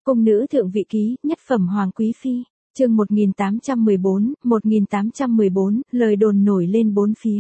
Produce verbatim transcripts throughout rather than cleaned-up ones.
Cung nữ thượng vị ký, nhất phẩm hoàng quý phi, chương một nghìn tám trăm mười bốn, một nghìn tám trăm mười bốn, lời đồn nổi lên bốn phía.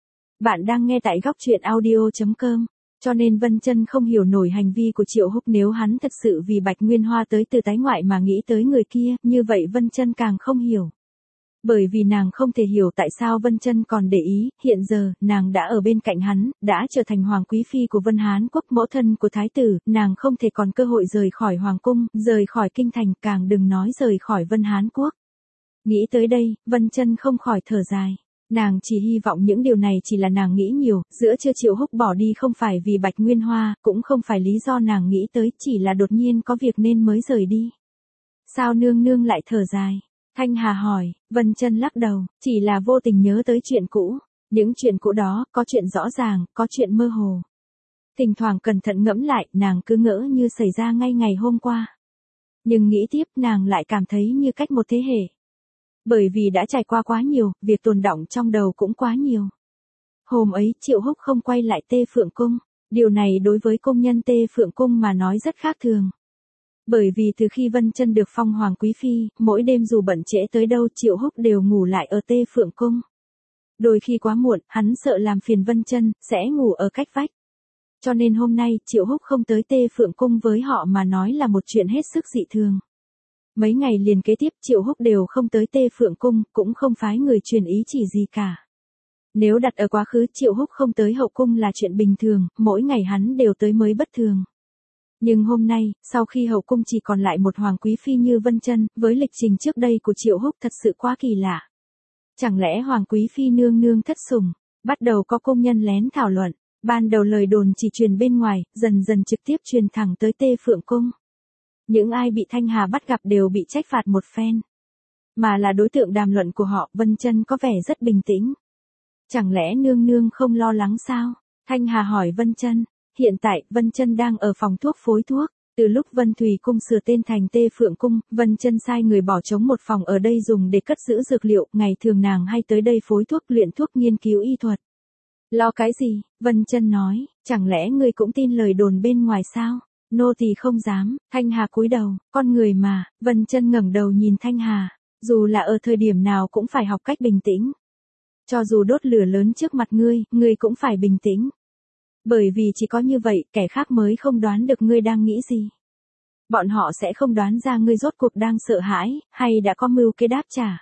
Bạn đang nghe tại góc truyện audio chấm com, cho nên Vân Chân không hiểu nổi hành vi của Triệu Húc, nếu hắn thật sự vì Bạch Nguyên Hoa tới từ tái ngoại mà nghĩ tới người kia, như vậy Vân Chân càng không hiểu. Bởi vì nàng không thể hiểu tại sao Vân Chân còn để ý, hiện giờ, nàng đã ở bên cạnh hắn, đã trở thành hoàng quý phi của Vân Hán quốc, mẫu thân của thái tử, nàng không thể còn cơ hội rời khỏi hoàng cung, rời khỏi kinh thành, càng đừng nói rời khỏi Vân Hán quốc. Nghĩ tới đây, Vân Chân không khỏi thở dài. Nàng chỉ hy vọng những điều này chỉ là nàng nghĩ nhiều, giữa chưa Triệu Húc bỏ đi không phải vì Bạch Nguyên Hoa, cũng không phải lý do nàng nghĩ tới, chỉ là đột nhiên có việc nên mới rời đi. Sao nương nương lại thở dài? Thanh Hà hỏi. Vân Chân lắc đầu, chỉ là vô tình nhớ tới chuyện cũ. Những chuyện cũ đó, có chuyện rõ ràng, có chuyện mơ hồ. Thỉnh thoảng cẩn thận ngẫm lại, nàng cứ ngỡ như xảy ra ngay ngày hôm qua. Nhưng nghĩ tiếp, nàng lại cảm thấy như cách một thế hệ. Bởi vì đã trải qua quá nhiều, việc tồn đọng trong đầu cũng quá nhiều. Hôm ấy, Triệu Húc không quay lại Tê Phượng Cung. Điều này đối với công nhân Tê Phượng Cung mà nói rất khác thường. Bởi vì từ khi Vân Chân được phong hoàng quý phi, mỗi đêm dù bận trễ tới đâu Triệu Húc đều ngủ lại ở Tê Phượng Cung. Đôi khi quá muộn, hắn sợ làm phiền Vân Chân, sẽ ngủ ở cách vách. Cho nên hôm nay, Triệu Húc không tới Tê Phượng Cung với họ mà nói là một chuyện hết sức dị thường. Mấy ngày liền kế tiếp Triệu Húc đều không tới Tê Phượng Cung, cũng không phái người truyền ý chỉ gì cả. Nếu đặt ở quá khứ Triệu Húc không tới hậu cung là chuyện bình thường, mỗi ngày hắn đều tới mới bất thường. Nhưng hôm nay, sau khi hậu cung chỉ còn lại một hoàng quý phi như Vân Chân, với lịch trình trước đây của Triệu Húc thật sự quá kỳ lạ. Chẳng lẽ hoàng quý phi nương nương thất sủng? Bắt đầu có công nhân lén thảo luận, ban đầu lời đồn chỉ truyền bên ngoài, dần dần trực tiếp truyền thẳng tới Tê Phượng Cung. Những ai bị Thanh Hà bắt gặp đều bị trách phạt một phen. Mà là đối tượng đàm luận của họ, Vân Chân có vẻ rất bình tĩnh. Chẳng lẽ nương nương không lo lắng sao? Thanh Hà hỏi Vân Chân. Hiện tại, Vân Chân đang ở phòng thuốc phối thuốc. Từ lúc Vân Thùy Cung sửa tên thành Tê Phượng Cung, Vân Chân sai người bỏ trống một phòng ở đây dùng để cất giữ dược liệu, ngày thường nàng hay tới đây phối thuốc, luyện thuốc, nghiên cứu y thuật. Lo cái gì? Vân Chân nói, chẳng lẽ ngươi cũng tin lời đồn bên ngoài sao? Nô tỳ không dám. Thanh Hà cúi đầu, con người mà. Vân Chân ngẩng đầu nhìn Thanh Hà, dù là ở thời điểm nào cũng phải học cách bình tĩnh. Cho dù đốt lửa lớn trước mặt ngươi, ngươi cũng phải bình tĩnh. Bởi vì chỉ có như vậy, kẻ khác mới không đoán được ngươi đang nghĩ gì. Bọn họ sẽ không đoán ra ngươi rốt cuộc đang sợ hãi, hay đã có mưu kế đáp trả.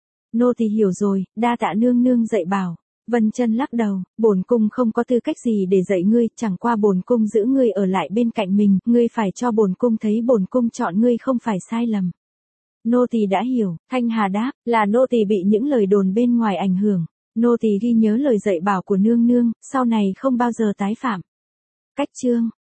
Nô tỳ hiểu rồi, đa tạ nương nương dạy bảo. Vân Chân lắc đầu, bổn cung không có tư cách gì để dạy ngươi, chẳng qua bổn cung giữ ngươi ở lại bên cạnh mình, ngươi phải cho bổn cung thấy bổn cung chọn ngươi không phải sai lầm. Nô tỳ đã hiểu. Thanh Hà đáp, là nô tỳ bị những lời đồn bên ngoài ảnh hưởng. Nô tỳ ghi nhớ lời dạy bảo của nương nương, sau này không bao giờ tái phạm. Cách chương